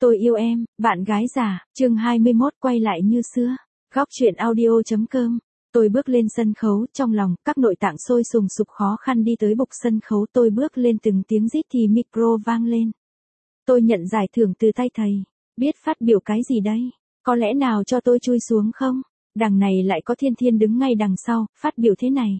Tôi yêu em, bạn gái già, chương 21 quay lại như xưa. Góc chuyện audio.com. Tôi bước lên sân khấu, trong lòng, các nội tạng sôi sùng sục khó khăn đi tới bục sân khấu. Tôi bước lên từng tiếng rít thì micro vang lên. Tôi nhận giải thưởng từ tay thầy. Biết phát biểu cái gì đây? Có lẽ nào cho tôi chui xuống không? Đằng này lại có Thiên Thiên đứng ngay đằng sau, phát biểu thế này.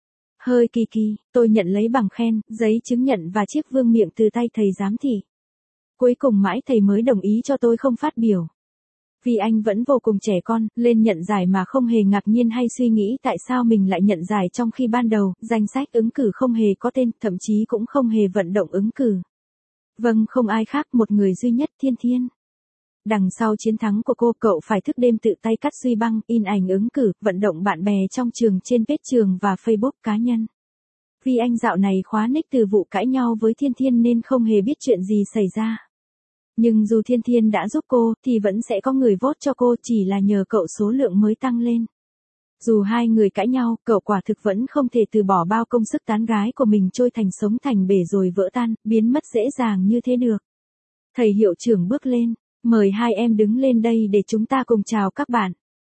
Hơi kỳ kỳ, tôi nhận lấy bằng khen, giấy chứng nhận và chiếc vương miện từ tay thầy giám thị. Cuối cùng mãi thầy mới đồng ý cho tôi không phát biểu. Vì anh vẫn vô cùng trẻ con, lên nhận giải mà không hề ngạc nhiên hay suy nghĩ tại sao mình lại nhận giải trong khi ban đầu, danh sách ứng cử không hề có tên, thậm chí cũng không hề vận động ứng cử. Vâng, không ai khác, một người duy nhất, Thiên Thiên. Đằng sau chiến thắng của cô, cậu phải thức đêm tự tay cắt duy băng, in ảnh ứng cử, vận động bạn bè trong trường trên page trường và Facebook cá nhân. Vì anh dạo này khóa nick từ vụ cãi nhau với Thiên Thiên nên không hề biết chuyện gì xảy ra. Nhưng dù Thiên Thiên đã giúp cô, thì vẫn sẽ có người vote cho cô, chỉ là nhờ cậu số lượng mới tăng lên. Dù hai người cãi nhau, cậu quả thực vẫn không thể từ bỏ bao công sức tán gái của mình trôi thành sống thành bể rồi vỡ tan, biến mất dễ dàng như thế được. Thầy hiệu trưởng bước lên, mời hai em đứng lên đây để chúng ta cùng chào các bạn.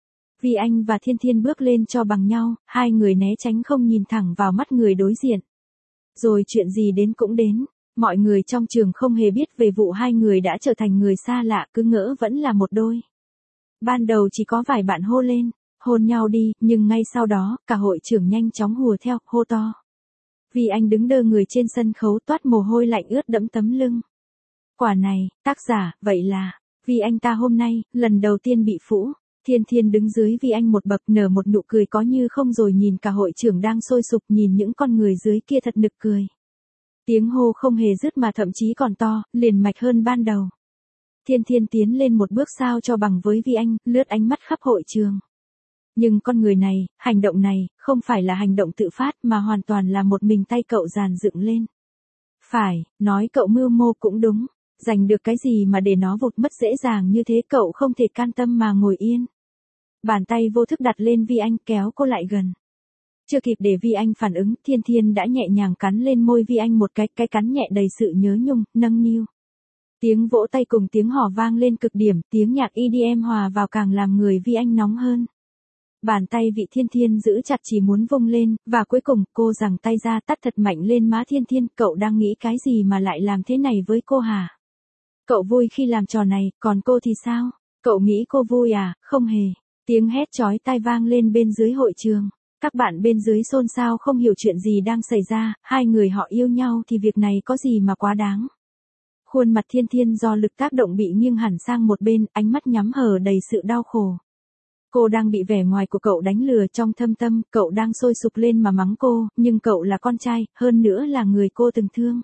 Vì anh và Thiên Thiên bước lên cho bằng nhau, hai người né tránh không nhìn thẳng vào mắt người đối diện. Rồi chuyện gì đến cũng đến. Mọi người trong trường không hề biết về vụ hai người đã trở thành người xa lạ, cứ ngỡ vẫn là một đôi. Ban đầu chỉ có vài bạn hô lên, hôn nhau đi, nhưng ngay sau đó, cả hội trưởng nhanh chóng hùa theo, hô to. Vì anh đứng đơ người trên sân khấu toát mồ hôi lạnh ướt đẫm tấm lưng. Quả này, tác giả, vậy là, vì anh ta hôm nay, lần đầu tiên bị phũ. Thiên Thiên đứng dưới vì anh một bậc nở một nụ cười có như không rồi nhìn cả hội trưởng đang sôi sục nhìn những con người dưới kia thật nực cười. Tiếng hô không hề dứt mà thậm chí còn to, liền mạch hơn ban đầu. Thiên Thiên tiến lên một bước sao cho bằng với Vi Anh, lướt ánh mắt khắp hội trường. Nhưng con người này, hành động này, không phải là hành động tự phát mà hoàn toàn là một mình tay cậu dàn dựng lên. Phải, nói cậu mưu mô cũng đúng, giành được cái gì mà để nó vụt mất dễ dàng như thế cậu không thể can tâm mà ngồi yên. Bàn tay vô thức đặt lên Vi Anh kéo cô lại gần. Chưa kịp để Vi Anh phản ứng, Thiên Thiên đã nhẹ nhàng cắn lên môi Vi Anh một cái cắn nhẹ đầy sự nhớ nhung, nâng niu. Tiếng vỗ tay cùng tiếng hò vang lên cực điểm, tiếng nhạc EDM hòa vào càng làm người Vi Anh nóng hơn. Bàn tay vị Thiên Thiên giữ chặt chỉ muốn vung lên, và cuối cùng cô giằng tay ra tát thật mạnh lên má Thiên Thiên, cậu đang nghĩ cái gì mà lại làm thế này với cô hả? Cậu vui khi làm trò này, còn cô thì sao? Cậu nghĩ cô vui à? Không hề. Tiếng hét chói tai vang lên bên dưới hội trường. Các bạn bên dưới xôn xao không hiểu chuyện gì đang xảy ra, hai người họ yêu nhau thì việc này có gì mà quá đáng. Khuôn mặt Thiên Thiên do lực tác động bị nghiêng hẳn sang một bên, ánh mắt nhắm hờ đầy sự đau khổ. Cô đang bị vẻ ngoài của cậu đánh lừa trong thâm tâm, cậu đang sôi sục lên mà mắng cô, nhưng cậu là con trai, hơn nữa là người cô từng thương.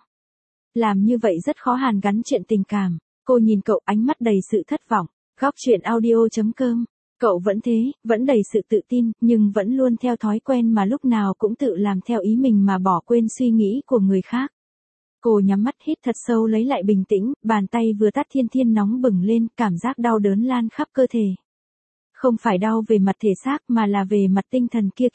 Làm như vậy rất khó hàn gắn chuyện tình cảm. Cô nhìn cậu ánh mắt đầy sự thất vọng. Góc chuyện audio.com. Cậu vẫn thế, vẫn đầy sự tự tin, nhưng vẫn luôn theo thói quen mà lúc nào cũng tự làm theo ý mình mà bỏ quên suy nghĩ của người khác. Cô nhắm mắt hít thật sâu lấy lại bình tĩnh, bàn tay vừa tát Thiên Thiên nóng bừng lên, cảm giác đau đớn lan khắp cơ thể. Không phải đau về mặt thể xác mà là về mặt tinh thần kia.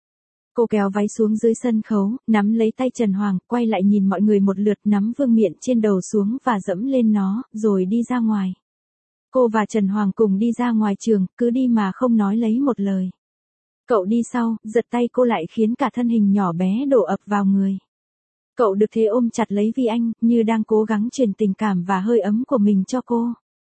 Cô kéo váy xuống dưới sân khấu, nắm lấy tay Trần Hoàng, quay lại nhìn mọi người một lượt, nắm vương miện trên đầu xuống và dẫm lên nó, rồi đi ra ngoài. Cô và Trần Hoàng cùng đi ra ngoài trường, cứ đi mà không nói lấy một lời. Cậu đi sau, giật tay cô lại khiến cả thân hình nhỏ bé đổ ập vào người. Cậu được thế ôm chặt lấy Vi Anh, như đang cố gắng truyền tình cảm và hơi ấm của mình cho cô.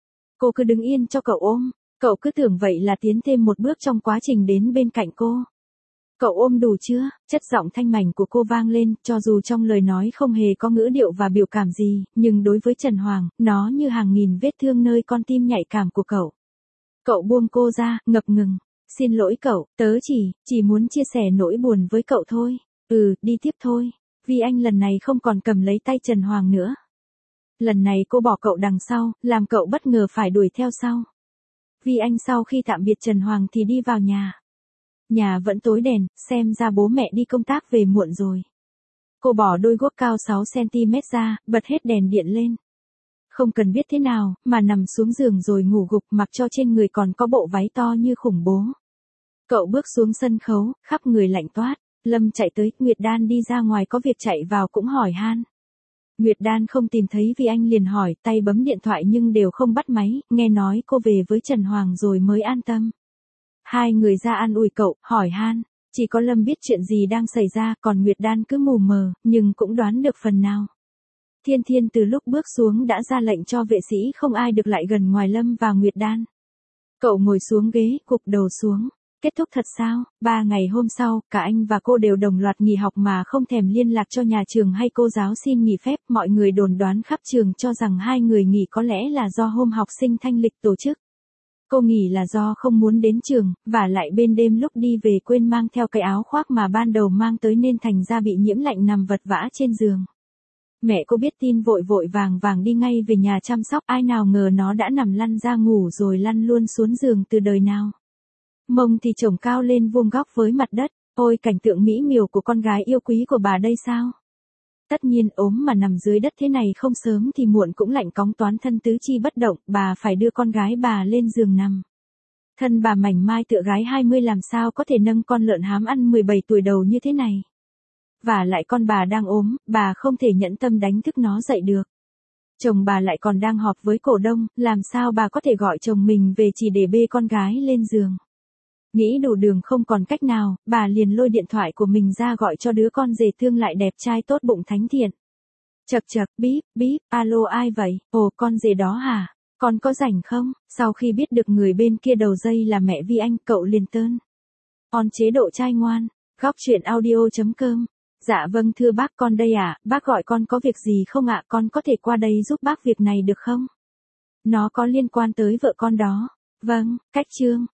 Cô cứ đứng yên cho cậu ôm, cậu cứ tưởng vậy là tiến thêm một bước trong quá trình đến bên cạnh cô. Cậu ôm đủ chưa? Chất giọng thanh mảnh của cô vang lên, cho dù trong lời nói không hề có ngữ điệu và biểu cảm gì, nhưng đối với Trần Hoàng, nó như hàng nghìn vết thương nơi con tim nhạy cảm của cậu. Cậu buông cô ra, ngập ngừng. Xin lỗi cậu, tớ chỉ muốn chia sẻ nỗi buồn với cậu thôi. Đi tiếp thôi. Vì anh lần này không còn cầm lấy tay Trần Hoàng nữa. Lần này cô bỏ cậu đằng sau, làm cậu bất ngờ phải đuổi theo sau. Vì anh sau khi tạm biệt Trần Hoàng thì đi vào nhà. Nhà vẫn tối đèn, xem ra bố mẹ đi công tác về muộn rồi. Cô bỏ đôi guốc cao 6cm ra, bật hết đèn điện lên. Không cần biết thế nào, mà nằm xuống giường rồi ngủ gục mặc cho trên người còn có bộ váy to như khủng bố. Cậu bước xuống sân khấu, khắp người lạnh toát. Lâm chạy tới, Nguyệt Đan đi ra ngoài có việc chạy vào cũng hỏi han. Nguyệt Đan không tìm thấy Vi Anh liền hỏi, tay bấm điện thoại nhưng đều không bắt máy, nghe nói cô về với Trần Hoàng rồi mới an tâm. Hai người ra an ủi cậu, hỏi han, chỉ có Lâm biết chuyện gì đang xảy ra, còn Nguyệt Đan cứ mù mờ, nhưng cũng đoán được phần nào. Thiên Thiên từ lúc bước xuống đã ra lệnh cho vệ sĩ không ai được lại gần ngoài Lâm và Nguyệt Đan. Cậu ngồi xuống ghế, gục đầu xuống. Kết thúc thật sao? 3 ngày hôm sau, cả anh và cô đều đồng loạt nghỉ học mà không thèm liên lạc cho nhà trường hay cô giáo xin nghỉ phép. Mọi người đồn đoán khắp trường cho rằng hai người nghỉ có lẽ là do hôm học sinh thanh lịch tổ chức. Cô nghỉ là do không muốn đến trường, và lại bên đêm lúc đi về quên mang theo cái áo khoác mà ban đầu mang tới nên thành ra bị nhiễm lạnh nằm vật vã trên giường. Mẹ cô biết tin vội vội vàng vàng đi ngay về nhà chăm sóc, ai nào ngờ nó đã nằm lăn ra ngủ rồi lăn luôn xuống giường từ đời nào. Mông thì chổng cao lên vuông góc với mặt đất, ôi cảnh tượng mỹ miều của con gái yêu quý của bà đây sao? Tất nhiên ốm mà nằm dưới đất thế này không sớm thì muộn cũng lạnh cóng toán thân tứ chi bất động, bà phải đưa con gái bà lên giường nằm. Thân bà mảnh mai tựa gái 20 làm sao có thể nâng con lợn hám ăn 17 tuổi đầu như thế này. Và lại con bà đang ốm, bà không thể nhẫn tâm đánh thức nó dậy được. Chồng bà lại còn đang họp với cổ đông, làm sao bà có thể gọi chồng mình về chỉ để bê con gái lên giường. Nghĩ đủ đường không còn cách nào, bà liền lôi điện thoại của mình ra gọi cho đứa con rể thương lại đẹp trai tốt bụng thánh thiện. Chậc chậc, bíp, bíp, alo ai vậy? Ồ con rể đó hả? Con có rảnh không? Sau khi biết được người bên kia đầu dây là mẹ Vi Anh, cậu liền tơn. On chế độ trai ngoan, góc chuyện audio.com. Dạ vâng thưa bác con đây ạ, bác gọi con có việc gì không ạ, con có thể qua đây giúp bác việc này được không? Nó có liên quan tới vợ con đó. Vâng, cách chương.